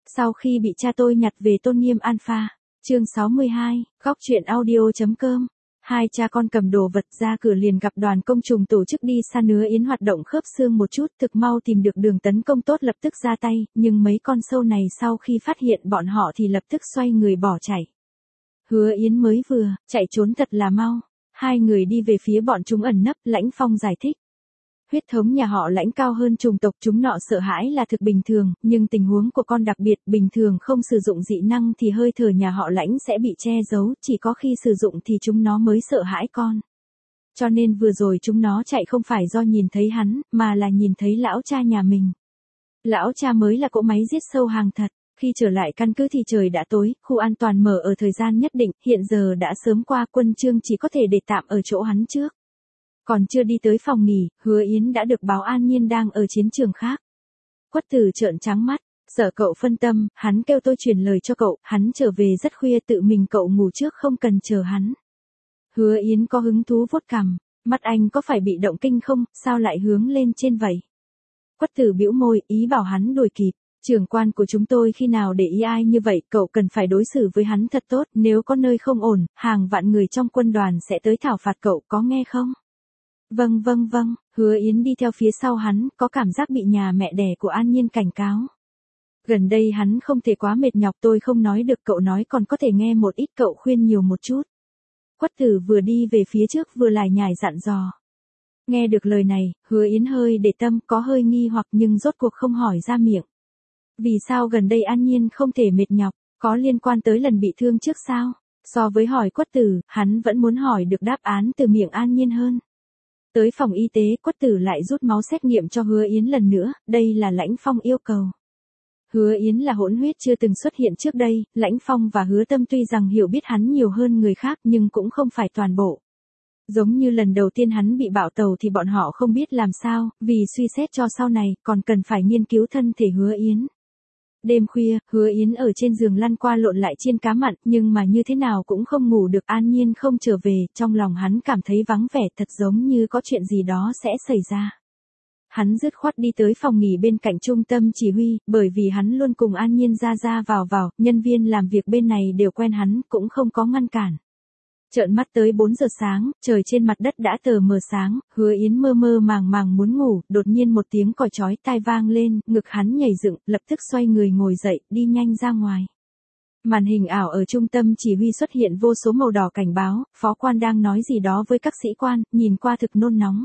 Sau khi bị cha tôi nhặt về tôn nghiêm alpha. Chương 62, góc truyện audio.com. Hai cha con cầm đồ vật ra cửa liền gặp đoàn công trùng tổ chức đi săn nứa yến hoạt động khớp xương một chút, thực mau tìm được đường tấn công tốt lập tức ra tay, nhưng mấy con sâu này sau khi phát hiện bọn họ thì lập tức xoay người bỏ chạy. Hứa Yến mới vừa, chạy trốn thật là mau. Hai người đi về phía bọn chúng ẩn nấp, Lãnh Phong giải thích. Huyết thống nhà họ Lãnh cao hơn chủng tộc chúng nọ sợ hãi là thực bình thường, nhưng tình huống của con đặc biệt, bình thường không sử dụng dị năng thì hơi thở nhà họ Lãnh sẽ bị che giấu, chỉ có khi sử dụng thì chúng nó mới sợ hãi con. Cho nên vừa rồi chúng nó chạy không phải do nhìn thấy hắn, mà là nhìn thấy lão cha nhà mình. Lão cha mới là cỗ máy giết sâu hàng thật. Khi trở lại căn cứ thì trời đã tối, khu an toàn mở ở thời gian nhất định, hiện giờ đã sớm qua, Quân Trương chỉ có thể để tạm ở chỗ hắn trước. Còn chưa đi tới phòng nghỉ, Hứa Yến đã được báo An Nhiên đang ở chiến trường khác. Quất Tử trợn trắng mắt, sợ cậu phân tâm, hắn kêu tôi truyền lời cho cậu, hắn trở về rất khuya tự mình cậu ngủ trước không cần chờ hắn. Hứa Yến có hứng thú vuốt cằm, mắt anh có phải bị động kinh không, sao lại hướng lên trên vậy? Quất Tử bĩu môi, ý bảo hắn đuổi kịp. Trưởng quan của chúng tôi khi nào để ý ai như vậy, cậu cần phải đối xử với hắn thật tốt, nếu có nơi không ổn, hàng vạn người trong quân đoàn sẽ tới thảo phạt cậu, có nghe không? Vâng, Hứa Yến đi theo phía sau hắn, có cảm giác bị nhà mẹ đẻ của An Nhiên cảnh cáo. Gần đây hắn không thể quá mệt nhọc, tôi không nói được, cậu nói còn có thể nghe một ít, cậu khuyên nhiều một chút. Quất Tử vừa đi về phía trước vừa lải nhải dặn dò. Nghe được lời này, Hứa Yến hơi để tâm, có hơi nghi hoặc nhưng rốt cuộc không hỏi ra miệng. Vì sao gần đây An Nhiên không thể mệt nhọc, có liên quan tới lần bị thương trước sao? So với hỏi Quất Tử, hắn vẫn muốn hỏi được đáp án từ miệng An Nhiên hơn. Tới phòng y tế, Quất Tử lại rút máu xét nghiệm cho Hứa Yến lần nữa, đây là Lãnh Phong yêu cầu. Hứa Yến là hỗn huyết chưa từng xuất hiện trước đây, Lãnh Phong và Hứa Tâm tuy rằng hiểu biết hắn nhiều hơn người khác nhưng cũng không phải toàn bộ. Giống như lần đầu tiên hắn bị bạo tàu thì bọn họ không biết làm sao, vì suy xét cho sau này, còn cần phải nghiên cứu thân thể Hứa Yến. Đêm khuya, Hứa Yến ở trên giường lăn qua lộn lại chiên cá mặn, nhưng mà như thế nào cũng không ngủ được. An Nhiên không trở về, trong lòng hắn cảm thấy vắng vẻ, thật giống như có chuyện gì đó sẽ xảy ra. Hắn dứt khoát đi tới phòng nghỉ bên cạnh trung tâm chỉ huy, bởi vì hắn luôn cùng An Nhiên ra vào, nhân viên làm việc bên này đều quen hắn, cũng không có ngăn cản. Trợn mắt tới 4 giờ sáng, trời trên mặt đất đã tờ mờ sáng, Hứa Yến mơ màng muốn ngủ, đột nhiên một tiếng còi chói tai vang lên, ngực hắn nhảy dựng, lập tức xoay người ngồi dậy, đi nhanh ra ngoài. Màn hình ảo ở trung tâm chỉ huy xuất hiện vô số màu đỏ cảnh báo, phó quan đang nói gì đó với các sĩ quan, nhìn qua thực nôn nóng.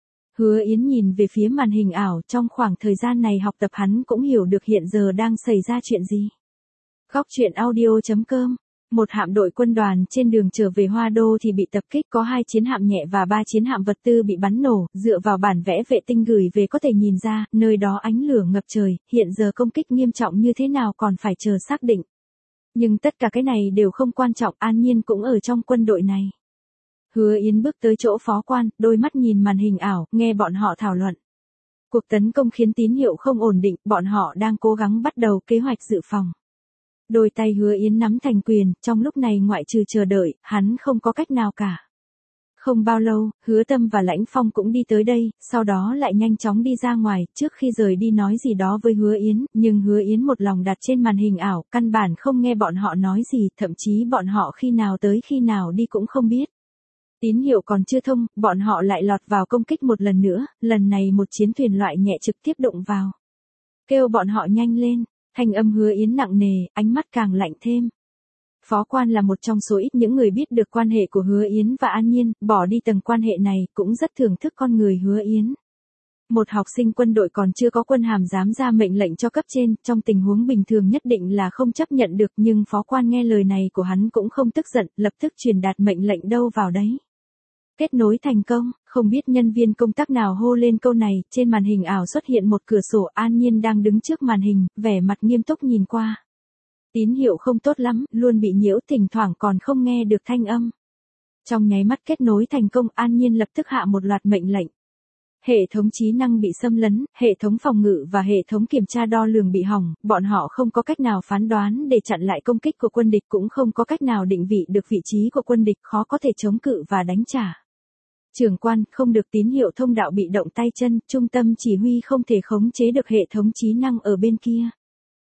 Hứa Yến nhìn về phía màn hình ảo, trong khoảng thời gian này học tập hắn cũng hiểu được hiện giờ đang xảy ra chuyện gì. Góc truyện audio.com. Một hạm đội quân đoàn trên đường trở về Hoa Đô thì bị tập kích, có 2 chiến hạm nhẹ và 3 chiến hạm vật tư bị bắn nổ, dựa vào bản vẽ vệ tinh gửi về có thể nhìn ra, nơi đó ánh lửa ngập trời, hiện giờ công kích nghiêm trọng như thế nào còn phải chờ xác định. Nhưng tất cả cái này đều không quan trọng, An Nhiên cũng ở trong quân đội này. Hứa Yến bước tới chỗ phó quan, đôi mắt nhìn màn hình ảo, nghe bọn họ thảo luận. Cuộc tấn công khiến tín hiệu không ổn định, bọn họ đang cố gắng bắt đầu kế hoạch dự phòng. Đôi tay Hứa Yến nắm thành quyền, trong lúc này ngoại trừ chờ đợi, hắn không có cách nào cả. Không bao lâu, Hứa Tâm và Lãnh Phong cũng đi tới đây, sau đó lại nhanh chóng đi ra ngoài, trước khi rời đi nói gì đó với Hứa Yến, nhưng Hứa Yến một lòng đặt trên màn hình ảo, căn bản không nghe bọn họ nói gì, thậm chí bọn họ khi nào tới khi nào đi cũng không biết. Tín hiệu còn chưa thông, bọn họ lại lọt vào công kích một lần nữa, lần này một chiến thuyền loại nhẹ trực tiếp đụng vào. Kêu bọn họ nhanh lên. Thanh âm Hứa Yến nặng nề, ánh mắt càng lạnh thêm. Phó quan là một trong số ít những người biết được quan hệ của Hứa Yến và An Nhiên, bỏ đi tầng quan hệ này, cũng rất thưởng thức con người Hứa Yến. Một học sinh quân đội còn chưa có quân hàm dám ra mệnh lệnh cho cấp trên, trong tình huống bình thường nhất định là không chấp nhận được, nhưng phó quan nghe lời này của hắn cũng không tức giận, lập tức truyền đạt mệnh lệnh đâu vào đấy. Kết nối thành công, không biết nhân viên công tác nào hô lên câu này, trên màn hình ảo xuất hiện một cửa sổ, An Nhiên đang đứng trước màn hình, vẻ mặt nghiêm túc nhìn qua. Tín hiệu không tốt lắm, luôn bị nhiễu, thỉnh thoảng còn không nghe được thanh âm. Trong nháy mắt kết nối thành công, An Nhiên lập tức hạ một loạt mệnh lệnh. Hệ thống trí năng bị xâm lấn, hệ thống phòng ngự và hệ thống kiểm tra đo lường bị hỏng, bọn họ không có cách nào phán đoán để chặn lại công kích của quân địch, cũng không có cách nào định vị được vị trí của quân địch, khó có thể chống cự và đánh trả. Trưởng quan, không được, tín hiệu thông đạo bị động tay chân, trung tâm chỉ huy không thể khống chế được hệ thống trí năng ở bên kia.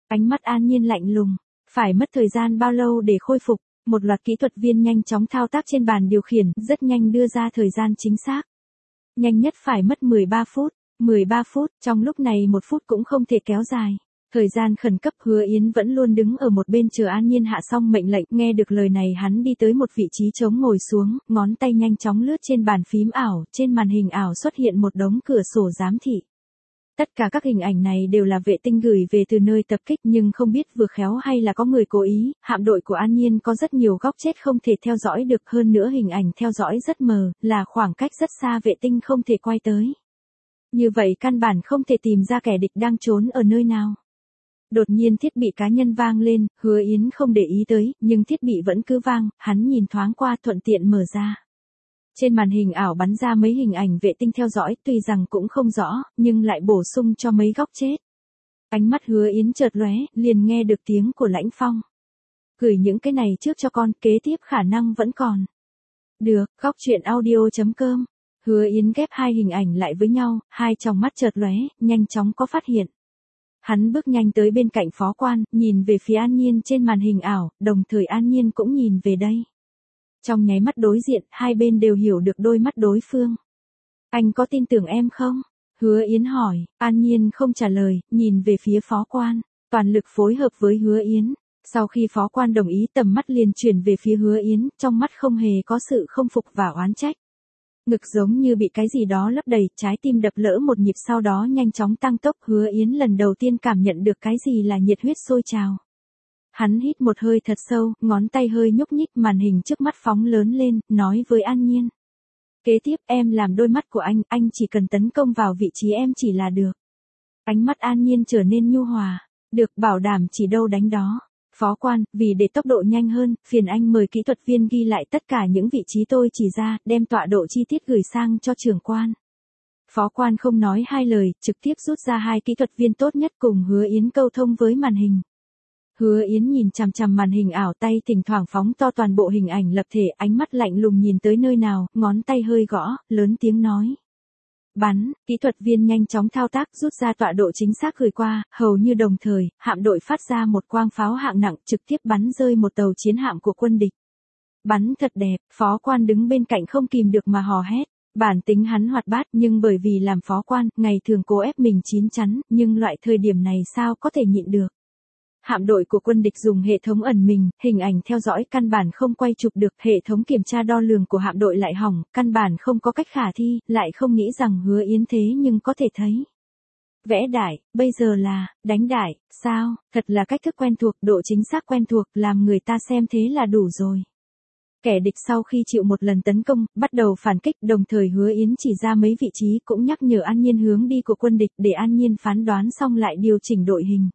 Ánh mắt An Nhiên lạnh lùng. Phải mất thời gian bao lâu để khôi phục? Một loạt kỹ thuật viên nhanh chóng thao tác trên bàn điều khiển, rất nhanh đưa ra thời gian chính xác. Nhanh nhất phải mất 13 phút. 13 phút, trong lúc này 1 phút cũng không thể kéo dài. Thời gian khẩn cấp. Hứa Yến vẫn luôn đứng ở một bên chờ An Nhiên hạ xong mệnh lệnh. Nghe được lời này hắn đi tới một vị trí trống ngồi xuống, ngón tay nhanh chóng lướt trên bàn phím ảo. Trên màn hình ảo xuất hiện một đống cửa sổ giám thị. Tất cả các hình ảnh này đều là vệ tinh gửi về từ nơi tập kích, nhưng không biết vừa khéo hay là có người cố ý, hạm đội của An Nhiên có rất nhiều góc chết không thể theo dõi được, hơn nữa hình ảnh theo dõi rất mờ, là khoảng cách rất xa vệ tinh không thể quay tới. Như vậy căn bản không thể tìm ra kẻ địch đang trốn ở nơi nào. Đột nhiên thiết bị cá nhân vang lên, Hứa Yến không để ý tới, nhưng thiết bị vẫn cứ vang, hắn nhìn thoáng qua thuận tiện mở ra. Trên màn hình ảo bắn ra mấy hình ảnh vệ tinh theo dõi, tuy rằng cũng không rõ, nhưng lại bổ sung cho mấy góc chết. Ánh mắt Hứa Yến chợt lóe, liền nghe được tiếng của Lãnh Phong. Gửi những cái này trước cho con, kế tiếp khả năng vẫn còn. Được, góc chuyện audio.com. Hứa Yến ghép hai hình ảnh lại với nhau, hai tròng mắt chợt lóe, nhanh chóng có phát hiện. Hắn bước nhanh tới bên cạnh phó quan, nhìn về phía An Nhiên trên màn hình ảo, đồng thời An Nhiên cũng nhìn về đây. Trong nháy mắt đối diện, hai bên đều hiểu được đôi mắt đối phương. Anh có tin tưởng em không? Hứa Yến hỏi. An Nhiên không trả lời, nhìn về phía phó quan, toàn lực phối hợp với Hứa Yến. Sau khi phó quan đồng ý, tầm mắt liền chuyển về phía Hứa Yến, trong mắt không hề có sự không phục và oán trách. Ngực giống như bị cái gì đó lấp đầy, trái tim đập lỡ một nhịp sau đó nhanh chóng tăng tốc. Hứa Yến lần đầu tiên cảm nhận được cái gì là nhiệt huyết sôi trào. Hắn hít một hơi thật sâu, ngón tay hơi nhúc nhích, màn hình trước mắt phóng lớn lên, nói với An Nhiên. Kế tiếp em làm đôi mắt của anh chỉ cần tấn công vào vị trí em chỉ là được. Ánh mắt An Nhiên trở nên nhu hòa. Được, bảo đảm chỉ đâu đánh đó. Phó quan, vì để tốc độ nhanh hơn, phiền anh mời kỹ thuật viên ghi lại tất cả những vị trí tôi chỉ ra, đem tọa độ chi tiết gửi sang cho trưởng quan. Phó quan không nói hai lời, trực tiếp rút ra hai kỹ thuật viên tốt nhất cùng Hứa Yến câu thông với màn hình. Hứa Yến nhìn chằm chằm màn hình ảo, tay thỉnh thoảng phóng to toàn bộ hình ảnh lập thể, ánh mắt lạnh lùng nhìn tới nơi nào, ngón tay hơi gõ, lớn tiếng nói. Bắn, kỹ thuật viên nhanh chóng thao tác rút ra tọa độ chính xác gửi qua, hầu như đồng thời, hạm đội phát ra một quang pháo hạng nặng trực tiếp bắn rơi một tàu chiến hạm của quân địch. Bắn thật đẹp, phó quan đứng bên cạnh không kìm được mà hò hét. Bản tính hắn hoạt bát, nhưng bởi vì làm phó quan, ngày thường cố ép mình chín chắn, nhưng loại thời điểm này sao có thể nhịn được. Hạm đội của quân địch dùng hệ thống ẩn mình, hình ảnh theo dõi căn bản không quay chụp được, hệ thống kiểm tra đo lường của hạm đội lại hỏng, căn bản không có cách khả thi, lại không nghĩ rằng Hứa Yến thế nhưng có thể thấy. Vẽ đại, bây giờ là, đánh đại, sao, thật là cách thức quen thuộc, độ chính xác quen thuộc, làm người ta xem thế là đủ rồi. Kẻ địch sau khi chịu một lần tấn công, bắt đầu phản kích, đồng thời Hứa Yến chỉ ra mấy vị trí cũng nhắc nhở An Nhiên hướng đi của quân địch để An Nhiên phán đoán xong lại điều chỉnh đội hình.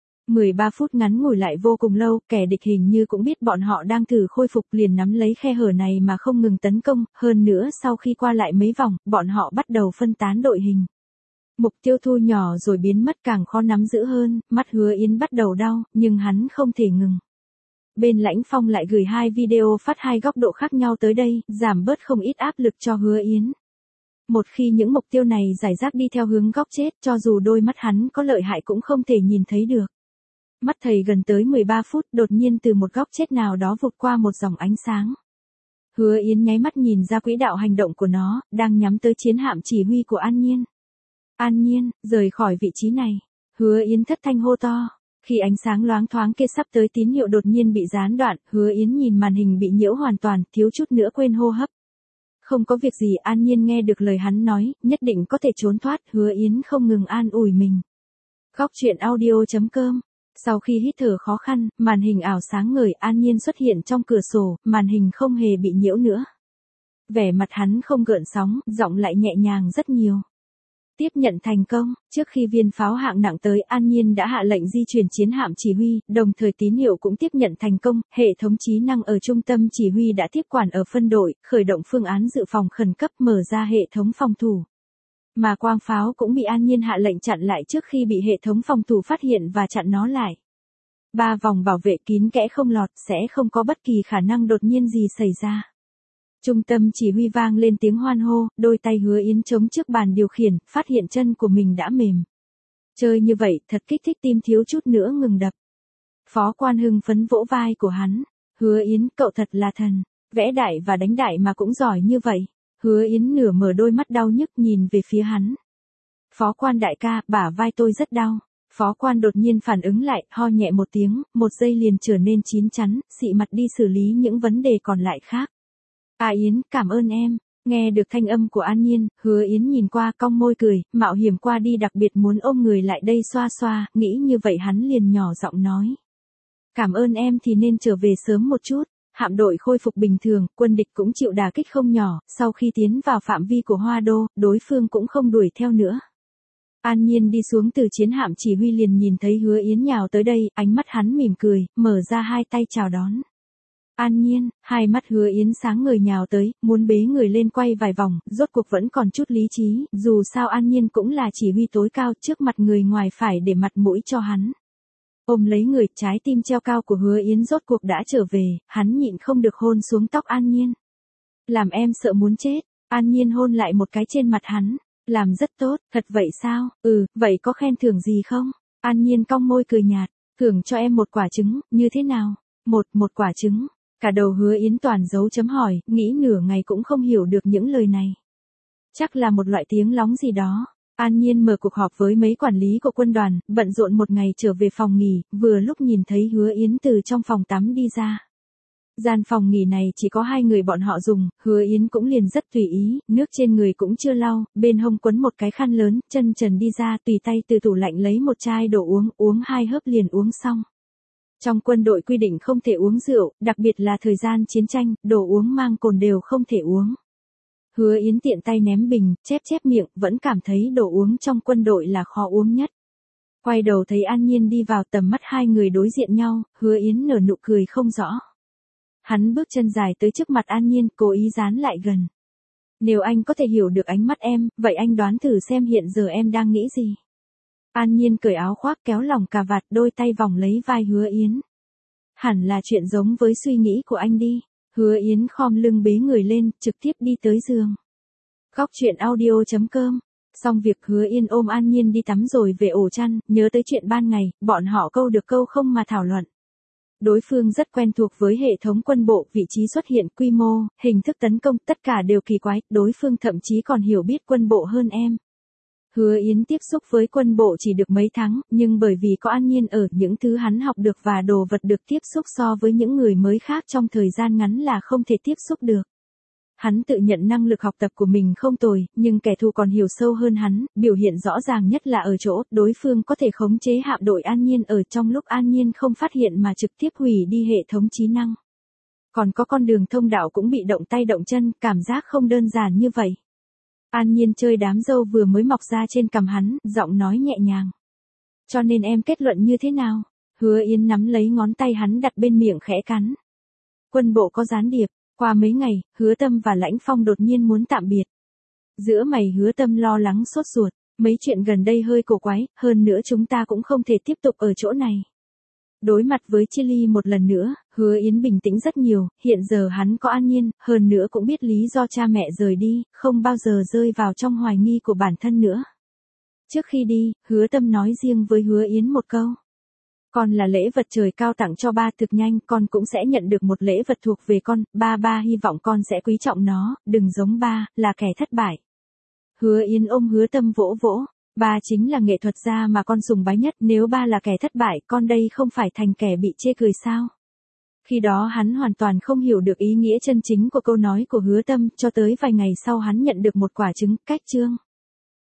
13 phút ngắn ngủi lại vô cùng lâu, kẻ địch hình như cũng biết bọn họ đang thử khôi phục liền nắm lấy khe hở này mà không ngừng tấn công, hơn nữa sau khi qua lại mấy vòng, bọn họ bắt đầu phân tán đội hình. Mục tiêu thu nhỏ rồi biến mất càng khó nắm giữ hơn, mắt Hứa Yến bắt đầu đau, nhưng hắn không thể ngừng. Bên Lãnh Phong lại gửi hai video phát hai góc độ khác nhau tới đây, giảm bớt không ít áp lực cho Hứa Yến. Một khi những mục tiêu này giải rác đi theo hướng góc chết, cho dù đôi mắt hắn có lợi hại cũng không thể nhìn thấy được. Mắt thầy gần tới 13 phút, đột nhiên từ một góc chết nào đó vụt qua một dòng ánh sáng. Hứa Yến nháy mắt nhìn ra quỹ đạo hành động của nó, đang nhắm tới chiến hạm chỉ huy của An Nhiên. An Nhiên, rời khỏi vị trí này. Hứa Yến thất thanh hô to. Khi ánh sáng loáng thoáng kia sắp tới tín hiệu đột nhiên bị gián đoạn, Hứa Yến nhìn màn hình bị nhiễu hoàn toàn, thiếu chút nữa quên hô hấp. Không có việc gì, An Nhiên nghe được lời hắn nói, nhất định có thể trốn thoát, Hứa Yến không ngừng an ủi mình. Góc chuyện audio.com. Sau khi hít thở khó khăn, màn hình ảo sáng ngời, An Nhiên xuất hiện trong cửa sổ, màn hình không hề bị nhiễu nữa. Vẻ mặt hắn không gợn sóng, giọng lại nhẹ nhàng rất nhiều. Tiếp nhận thành công, trước khi viên pháo hạng nặng tới, An Nhiên đã hạ lệnh di chuyển chiến hạm chỉ huy, đồng thời tín hiệu cũng tiếp nhận thành công, hệ thống trí năng ở trung tâm chỉ huy đã tiếp quản ở phân đội, khởi động phương án dự phòng khẩn cấp, mở ra hệ thống phòng thủ. Mà quang pháo cũng bị An Nhiên hạ lệnh chặn lại trước khi bị hệ thống phòng thủ phát hiện và chặn nó lại. 3 vòng bảo vệ kín kẽ không lọt, sẽ không có bất kỳ khả năng đột nhiên gì xảy ra. Trung tâm chỉ huy vang lên tiếng hoan hô, đôi tay Hứa Yến chống trước bàn điều khiển, phát hiện chân của mình đã mềm. Chơi như vậy thật kích thích tim thiếu chút nữa ngừng đập. Phó Quan hưng phấn vỗ vai của hắn. Hứa Yến, cậu thật là thần. Vẽ đại và đánh đại mà cũng giỏi như vậy. Hứa Yến nửa mở đôi mắt đau nhức nhìn về phía hắn. Phó Quan đại ca, bả vai tôi rất đau. Phó Quan đột nhiên phản ứng lại, ho nhẹ một tiếng, một giây liền trở nên chín chắn, xị mặt đi xử lý những vấn đề còn lại khác. Yến, cảm ơn em. Nghe được thanh âm của An Nhiên, Hứa Yến nhìn qua cong môi cười, mạo hiểm qua đi đặc biệt muốn ôm người lại đây xoa xoa, nghĩ như vậy hắn liền nhỏ giọng nói. Cảm ơn em thì nên trở về sớm một chút. Hạm đội khôi phục bình thường, quân địch cũng chịu đả kích không nhỏ, sau khi tiến vào phạm vi của Hoa Đô, đối phương cũng không đuổi theo nữa. An Nhiên đi xuống từ chiến hạm chỉ huy liền nhìn thấy Hứa Yến nhào tới đây, ánh mắt hắn mỉm cười, mở ra hai tay chào đón. An Nhiên, hai mắt Hứa Yến sáng ngời nhào tới, muốn bế người lên quay vài vòng, rốt cuộc vẫn còn chút lý trí, dù sao An Nhiên cũng là chỉ huy tối cao trước mặt người ngoài phải để mặt mũi cho hắn. Ôm lấy người, trái tim treo cao của Hứa Yến rốt cuộc đã trở về, hắn nhịn không được hôn xuống tóc An Nhiên. Làm em sợ muốn chết, An Nhiên hôn lại một cái trên mặt hắn. Làm rất tốt, thật vậy sao? Vậy có khen thưởng gì không? An Nhiên cong môi cười nhạt, thưởng cho em một quả trứng, như thế nào? Một quả trứng. Cả đầu Hứa Yến toàn dấu chấm hỏi, nghĩ nửa ngày cũng không hiểu được những lời này. Chắc là một loại tiếng lóng gì đó. An Nhiên mở cuộc họp với mấy quản lý của quân đoàn, bận rộn một ngày trở về phòng nghỉ, vừa lúc nhìn thấy Hứa Yến từ trong phòng tắm đi ra. Gian phòng nghỉ này chỉ có hai người bọn họ dùng, Hứa Yến cũng liền rất tùy ý, nước trên người cũng chưa lau, bên hông quấn một cái khăn lớn, chân trần đi ra tùy tay từ tủ lạnh lấy một chai đồ uống hai hớp liền uống xong. Trong quân đội quy định không thể uống rượu, đặc biệt là thời gian chiến tranh, đồ uống mang cồn đều không thể uống. Hứa Yến tiện tay ném bình, chép miệng, vẫn cảm thấy đồ uống trong quân đội là khó uống nhất. Quay đầu thấy An Nhiên đi vào, tầm mắt hai người đối diện nhau, Hứa Yến nở nụ cười không rõ. Hắn bước chân dài tới trước mặt An Nhiên, cố ý dán lại gần. Nếu anh có thể hiểu được ánh mắt em, vậy anh đoán thử xem hiện giờ em đang nghĩ gì. An Nhiên cởi áo khoác kéo lỏng cà vạt, đôi tay vòng lấy vai Hứa Yến. Hẳn là chuyện giống với suy nghĩ của anh đi. Hứa Yến khom lưng bế người lên, trực tiếp đi tới giường. Góc truyện audio.com. Xong việc Hứa Yên ôm An Nhiên đi tắm rồi về ổ chăn, nhớ tới chuyện ban ngày, bọn họ câu được câu không mà thảo luận. Đối phương rất quen thuộc với hệ thống quân bộ, vị trí xuất hiện, quy mô, hình thức tấn công, tất cả đều kỳ quái, đối phương thậm chí còn hiểu biết quân bộ hơn em. Hứa Yến tiếp xúc với quân bộ chỉ được mấy tháng, nhưng bởi vì có An Nhiên ở, những thứ hắn học được và đồ vật được tiếp xúc so với những người mới khác trong thời gian ngắn là không thể tiếp xúc được. Hắn tự nhận năng lực học tập của mình không tồi, nhưng kẻ thù còn hiểu sâu hơn hắn, biểu hiện rõ ràng nhất là ở chỗ, đối phương có thể khống chế hạm đội An Nhiên ở trong lúc An Nhiên không phát hiện mà trực tiếp hủy đi hệ thống trí năng. Còn có con đường thông đạo cũng bị động tay động chân, cảm giác không đơn giản như vậy. An Nhiên chơi đám râu vừa mới mọc ra trên cằm hắn, giọng nói nhẹ nhàng. Cho nên em kết luận như thế nào? Hứa Yến nắm lấy ngón tay hắn đặt bên miệng khẽ cắn. Quân bộ có gián điệp. Qua mấy ngày, Hứa Tâm và Lãnh Phong đột nhiên muốn tạm biệt. Giữa mày Hứa Tâm lo lắng sốt ruột, mấy chuyện gần đây hơi cổ quái, hơn nữa chúng ta cũng không thể tiếp tục ở chỗ này. Đối mặt với Chili một lần nữa, Hứa Yến bình tĩnh rất nhiều, hiện giờ hắn có An Nhiên, hơn nữa cũng biết lý do cha mẹ rời đi, không bao giờ rơi vào trong hoài nghi của bản thân nữa. Trước khi đi, Hứa Tâm nói riêng với Hứa Yến một câu. Con là lễ vật trời cao tặng cho ba, thực nhanh con cũng sẽ nhận được một lễ vật thuộc về con, ba hy vọng con sẽ quý trọng nó, đừng giống ba, là kẻ thất bại. Hứa Yến ôm Hứa Tâm vỗ vỗ, ba chính là nghệ thuật gia mà con sùng bái nhất, nếu ba là kẻ thất bại, con đây không phải thành kẻ bị chê cười sao? Khi đó hắn hoàn toàn không hiểu được ý nghĩa chân chính của câu nói của Hứa Tâm, cho tới vài ngày sau hắn nhận được một quả trứng, cách chương.